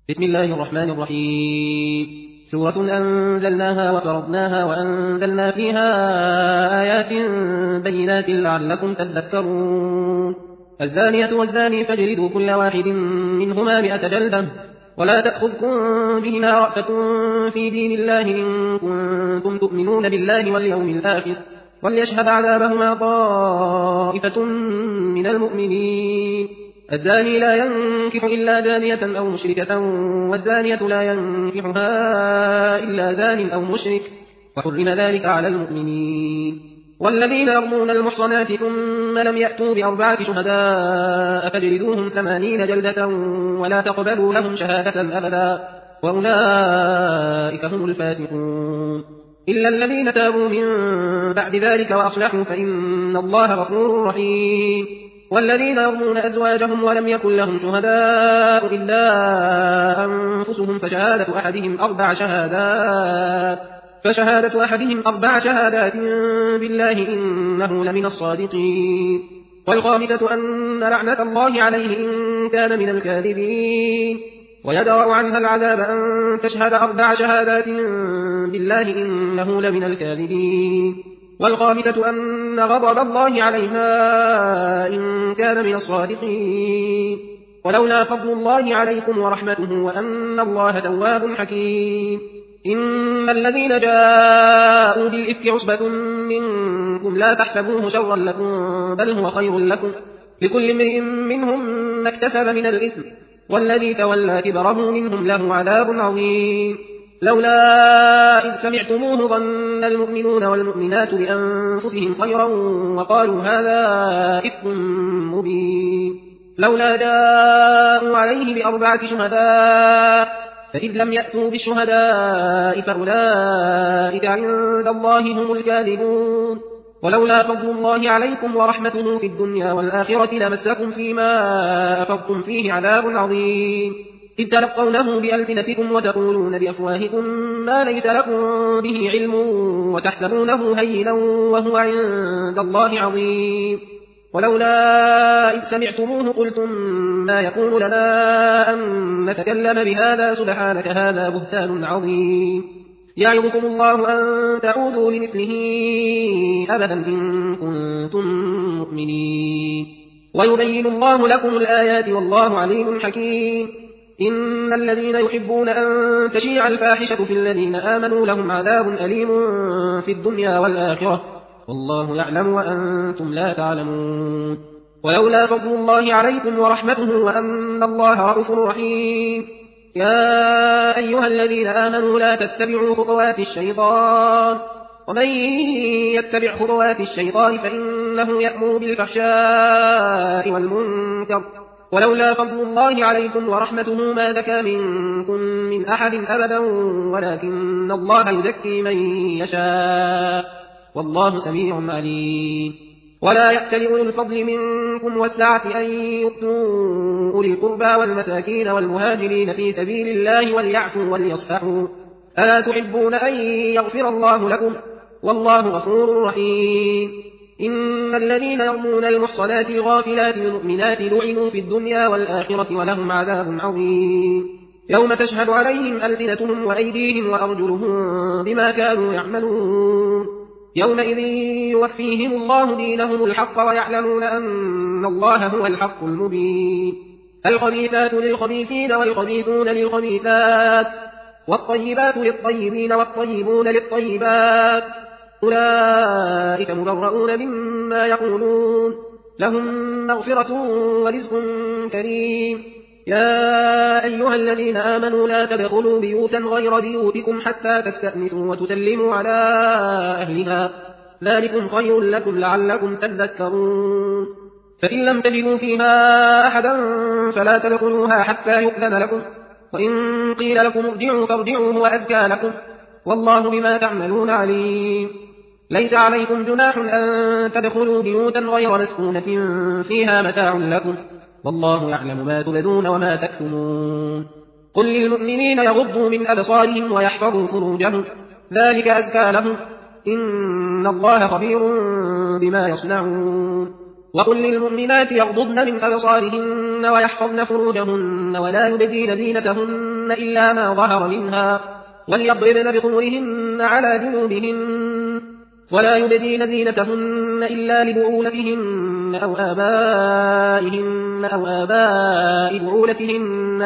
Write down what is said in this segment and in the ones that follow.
بسم الله الرحمن الرحيم. سورة أنزلناها وفرضناها وأنزلنا فيها آيات بينات لعلكم تذكرون. الزانية والزاني فاجلدوا كل واحد منهما 100 جلدة ولا تأخذكم بهما رأفة في دين الله إن كنتم تؤمنون بالله واليوم الآخر وليشهد عذابهما طائفة من المؤمنين. الزاني لا ينكح إلا زانية أو مشركة والزانية لا ينكحها إلا زان أو مشرك وحرم ذلك على المؤمنين. والذين يرمون المحصنات ثم لم يأتوا ب4 شهداء فاجلدوهم 80 جلدة ولا تقبلوا لهم شهادة أبدا وأولئك هم الفاسقون إلا الذين تابوا من بعد ذلك وأصلحوا فإن الله غفور رحيم. والذين يرمون أزواجهم ولم يكن لهم شهداء إلا أنفسهم فشهادة أحدهم 4 شهادات بالله إنه لمن الصادقين. والخامسة أن لعنة الله عليه إن كان من الكاذبين. ويدرأ عنها العذاب أن تشهد 4 شهادات بالله إنه لمن الكاذبين. والخامسة أن غضب الله عليها إن كان من الصادقين. ولولا فضل الله عليكم ورحمته وأن الله تواب حكيم. إن الذين جاءوا بالإفك عصبة منكم لا تحسبوه شرا لكم بل هو خير لكم لكل امرئ منهم ما اكتسب من الإثم والذي تولى كبره منهم له عذاب عظيم. لولا إذ سمعتموه ظن المؤمنون والمؤمنات بأنفسهم خيرا وقالوا هذا إفك مبين. لولا جاءوا عليه ب4 شهداء فإذ لم يأتوا بالشهداء فأولئك عند الله هم الكاذبون. ولولا فضل الله عليكم ورحمته في الدنيا والآخرة لمسكم فيما أفضتم فيه عذاب عظيم إذ تلقونه بألسنتكم وتقولون بأفواهكم ما ليس لكم به علم وتحسبونه هينا وهو عند الله عظيم. ولولا إذ سمعتموه قلتم ما يكون لنا أن نتكلم بهذا سبحانك هذا بهتان عظيم. يعظكم الله أن تعودوا لمثله أبدا إن كنتم مؤمنين. ويبين الله لكم الآيات والله عليم حكيم. إن الذين يحبون أن تشيع الفاحشة في الذين آمنوا لهم عذاب أليم في الدنيا والآخرة والله يعلم وأنتم لا تعلمون. ولولا فضل الله عليكم ورحمته وأن الله رءوف رحيم. يا أيها الذين آمنوا لا تتبعوا خطوات الشيطان ومن يتبع خطوات الشيطان فإنه يأمر بالفحشاء والمنكر ولولا فضل الله عليكم ورحمته ما زكى منكم من أحد أبدا ولكن الله يزكي من يشاء والله سميع عليم. ولا يأتل أولو الفضل منكم والسعة أن يؤتوا أولي القربى والمساكين والمهاجرين في سبيل الله وليعفوا وليصفحوا ألا تحبون أن يغفر الله لكم والله غفور رحيم. إن الذين يرمون المحصنات الغافلات المؤمنات لعنوا في الدنيا والآخرة ولهم عذاب عظيم يوم تشهد عليهم ألسنتهم وأيديهم وأرجلهم بما كانوا يعملون يومئذ يوفيهم الله دينهم الحق ويعلمون أن الله هو الحق المبين. الخبيثات للخبيثين والخبيثون للخبيثات والطيبات للطيبين والطيبون للطيبات أولئك مبرؤون مما يقولون لهم مغفرة ورزق كريم. يا أيها الذين آمنوا لا تدخلوا بيوتا غير بيوتكم حتى تستأنسوا وتسلموا على أهلها ذلكم خير لكم لعلكم تذكرون. فإن لم تجدوا فيها أحدا فلا تدخلوها حتى يؤذن لكم وإن قيل لكم ارجعوا فارجعوا هو أزكى لكم والله بما تعملون عليم. ليس عليكم جناح أن تدخلوا بيوتا غير مسكونة فيها متاع لكم والله يعلم ما تبدون وما تكتمون. قل للمؤمنين يغضوا من أبصارهم ويحفظوا فروجهم ذلك أزكى لهم إن الله خبير بما يصنعون. وقل للمؤمنات يغضضن من أبصارهن ويحفظن فروجهن ولا يبدين زينتهن إلا ما ظهر منها وليضربن بخمرهن على جنوبهن ولا يبدين زينتهن إلا لبعولتهن أو آبائهن أو آباء بعولتهن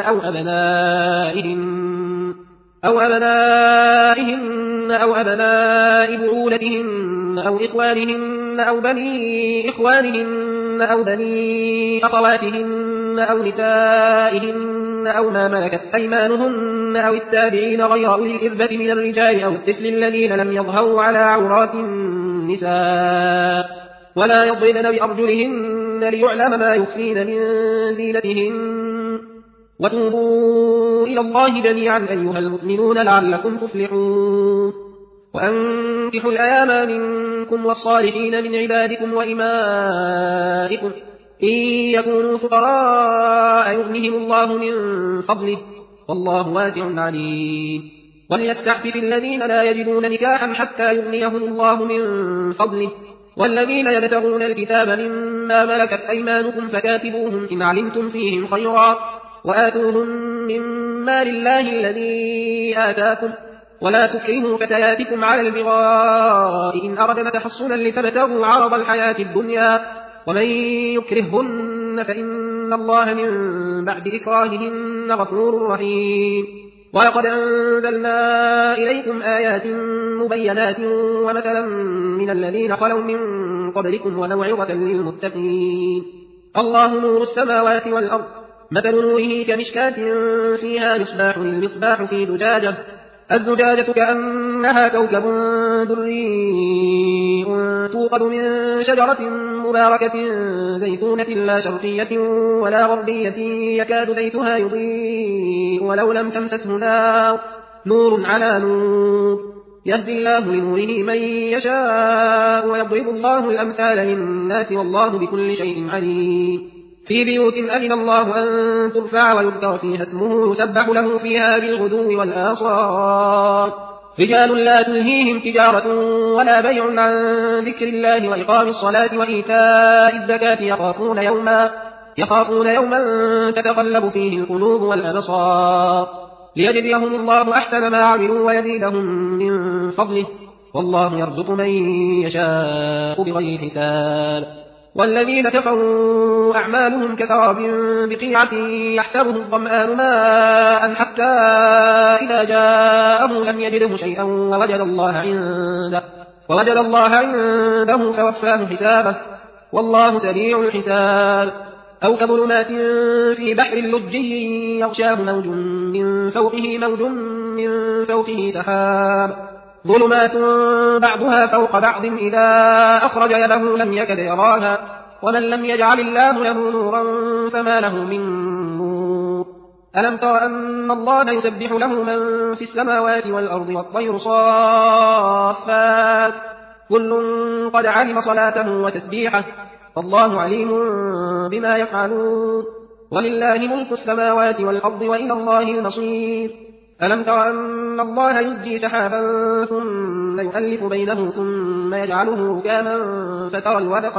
أو أبنائهن أو أبناء بعولتهن أو إخوانهن أو بني إخوانهن أو بني أخواتهن أو نسائهن أو ما ملكت أيمانهن أو التابعين غير أولي الإربة من الرجال أو الطفل الذين لم يظهروا على عورات النساء ولا يضربن بأرجلهن ليعلم ما يخفين من زينتهن وتوبوا إلى الله جميعا أيها المؤمنون لعلكم تفلحون وأنكحوا الأيام منكم والصالحين من عبادكم وإمائكم إن يكونوا فقراء يغنهم الله من فضله والله واسع عليم وليستعفف الذين لا يجدون نكاحا حتى يغنيهم الله من فضله والذين يبتغون الكتاب مما ملكت أيمانكم فكاتبوهم إن علمتم فيهم خيرا وآتوهم مما لله الذي آتاكم ولا تكرهوا فتياتكم على البغاء إن أردنا تحصنا لتبتغوا عرض الحياة الدنيا ومن يكرههن فإن الله من بعد إكراههن غفور رحيم ولقد أنزلنا إليكم آيات مبينات ومثلا من الذين خلوا من قبلكم وموعظة للمتقين الله نور السماوات والأرض مثل نوره كمشكاة فيها مصباح المصباح في زجاجة الزجاجة كأنها كوكب دري توقد من شجرة مباركة زيتونة لا شرقية ولا غربية يكاد زيتها يضيء ولو لم تمسسه نار نور على نور يهدي الله لنوره من يشاء ويضرب الله الأمثال للناس والله بكل شيء عليم في بيوت أذن الله أن ترفع ويذكر فيها اسمه يسبح له فيها بالغدو والآصال رجال لا تلهيهم تجارة ولا بيع عن ذكر الله وإقام الصلاة وإيتاء الزكاة يخافون يوما تتقلب فيه القلوب والأبصار ليجزيهم الله أحسن ما عملوا ويزيدهم من فضله والله يرزق من يشاء بغير حساب والذين كفروا أعمالهم كسراب بقيعة يحسبه الظمآن ماء حتى إذا جاءه لم يجده شيئا ووجد الله عنده فوفاه حسابه والله سريع الحساب أو كظلمات في بحر لجي يغشاه موج من فوقه سحاب ظلمات بعضها فوق بعض إذا أخرج يده لم يكد يراها ومن لم يجعل الله له نورا فما له من نور ألم تر أن الله يسبح له من في السماوات والأرض والطير صافات كل قد علم صلاته وتسبيحه والله عليم بما يفعلون ولله ملك السماوات والأرض وإلى الله المصير ألم تر أن الله يزجي سحابا ثم يؤلف بينه ثم يجعله ركاما فترى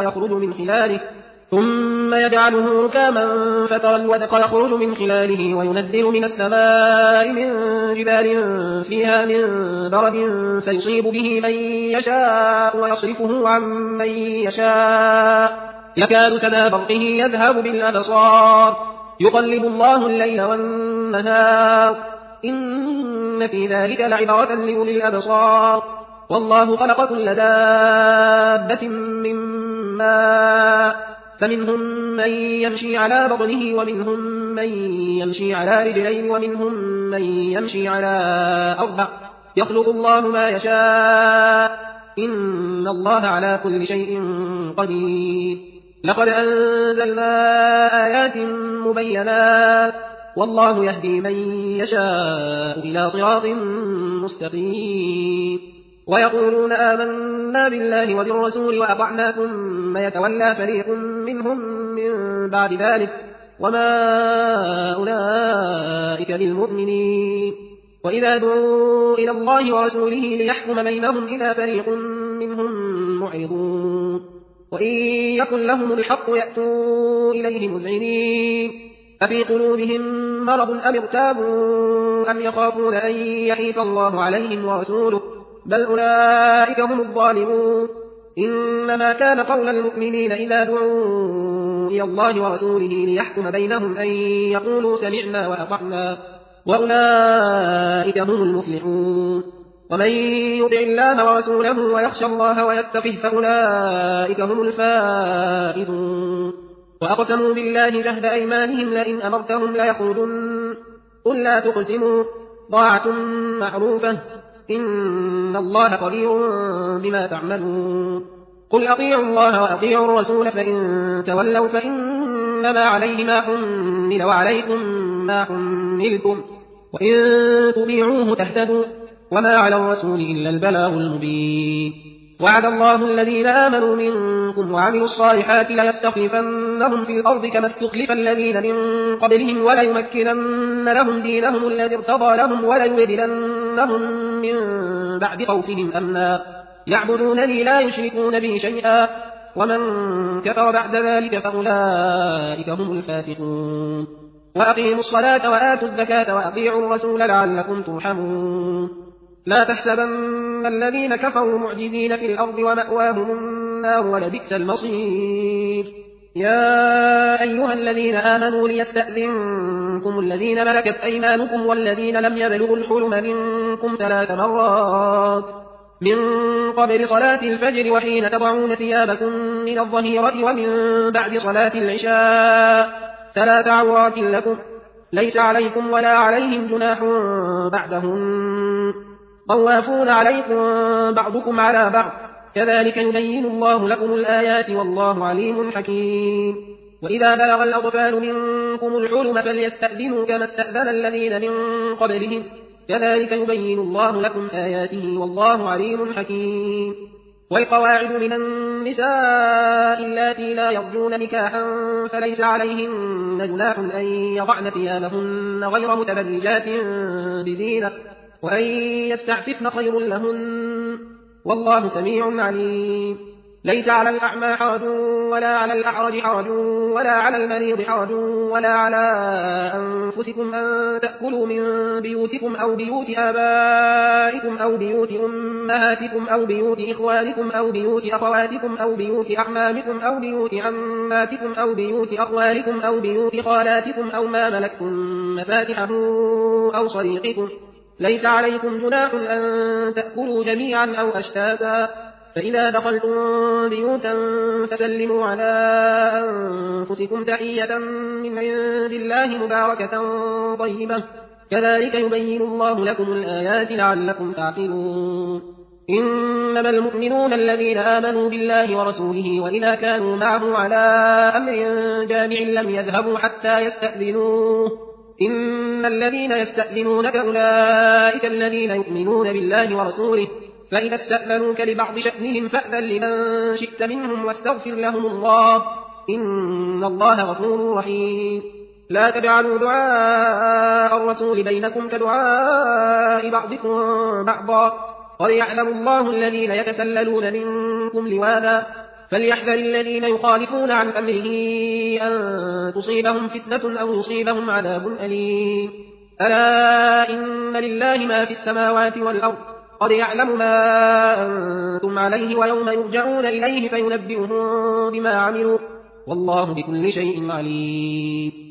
الودق يخرج من خلاله وينزل من السماء من جبال فيها من برد فيصيب به من يشاء ويصرفه عن من يشاء يكاد سنا برقه يذهب بالأبصار يقلب الله الليل والنهار إن في ذلك لعبرة لأولي الأبصار والله خلق كل دابة من ماء فمنهم من يمشي على بطنه ومنهم من يمشي على رجلين ومنهم من يمشي على 4 يخلق الله ما يشاء إن الله على كل شيء قدير لقد أنزلنا آيات مبينات والله يهدي من يشاء إلى صراط مستقيم ويقولون آمنا بالله وبالرسول وأطعنا ثم يتولى فريق منهم من بعد ذلك وما أولئك بالمؤمنين وإذا دعوا إلى الله ورسوله ليحكم بينهم إذا فريق منهم معرضون وإن يكن لهم الحق يأتوا إليه مذعنين أفي قلوبهم مرض أم ارتابوا أم يخافون أن يحيف الله عليهم ورسوله بل أولئك هم الظالمون إنما كان قول المؤمنين إذا دعوا إلى الله ورسوله ليحكم بينهم أن يقولوا سمعنا وأطعنا وأولئك هم المفلحون ومن يطع الله ورسوله ويخشى الله ويتقه فأولئك هم الفائزون وأقسموا بالله جهد أيمانهم لئن أمرتهم ليخرجن قل لا تقسموا طاعة معروفة إن الله خبير بما تعملون قل أطيعوا الله وأطيعوا الرسول فإن تولوا فإنما عليه ما حمل وعليكم ما حملتم وإن تطيعوه تهتدوا وما على الرسول إلا البلاغ المبين وعد الله الذين آمنوا منكم وعملوا الصالحات ليستخلفنهم في الأرض كما استخلف الذين من قبلهم وليمكنن لهم دينهم الذي ارتضى لهم وليبدلنهم من بعد خوفهم أمنا يعبدونني لا يشركون بي شيئا ومن كفر بعد ذلك فأولئك هم الفاسقون وأقيموا الصلاة وآتوا الزكاة وأطيعوا الرسول لعلكم ترحمون لا تحسبن الذين كفروا معجزين في الأرض ومأواهم النار ولبئس المصير يا أيها الذين آمنوا ليستأذنكم الذين ملكت أيمانكم والذين لم يبلغوا الحلم منكم 3 مرات من قبل صلاة الفجر وحين تضعون ثيابكم من الظهيرة ومن بعد صلاة العشاء 3 عورات لكم ليس عليكم ولا عليهم جناح بعدهم طوافون عليكم بعضكم على بعض كذلك يبين الله لكم الآيات والله عليم حكيم وإذا بلغ الأطفال منكم الحلم فليستأذنوا كما استأذن الذين من قبلهم كذلك يبين الله لكم آياته والله عليم حكيم والقواعد من النساء اللاتي لا يرجون نكاحا فليس عليهن جناح أن يضعن ثيابهن غير متبرجات بزينة وأن يستعففن خير لهن والله سميع عليم ليس على الأعمى حرج ولا على الأعرج حرج ولا على المريض حرج ولا على أنفسكم أن تأكلوا من بيوتكم أو بيوت آبائكم أو بيوت أمهاتكم أو بيوت إخوانكم أو بيوت أخواتكم أو بيوت أعمامكم أو بيوت عماتكم أو بيوت أخوالكم أو بيوت خالاتكم أو ما ملكتم مفاتحه أو صديقكم ليس عليكم جناح أن تأكلوا جميعا أو أشتاتا فإذا دخلتم بيوتا فسلموا على أنفسكم تحية من عند الله مباركة طيبة كذلك يبين الله لكم الآيات لعلكم تعقلون إنما المؤمنون الذين آمنوا بالله ورسوله وإذا كانوا معه على أمر جامع لم يذهبوا حتى يستأذنوه إن الذين يستأذنونك أولئك الذين يؤمنون بالله ورسوله فإذا استأذنوك لبعض شأنهم فأذن لمن شئت منهم واستغفر لهم الله إن الله غفور رحيم لا تجعلوا دعاء الرسول بينكم كدعاء بعضكم بعضا قد يعلم الله الذين يتسللون منكم لواذا فليحذر الذين يخالفون عن أمره أن تصيبهم فتنة أو يصيبهم عذاب أليم ألا إن لله ما في السماوات والأرض قد يعلم ما أنتم عليه ويوم يرجعون إليه فينبئهم بما عملوا والله بكل شيء عليم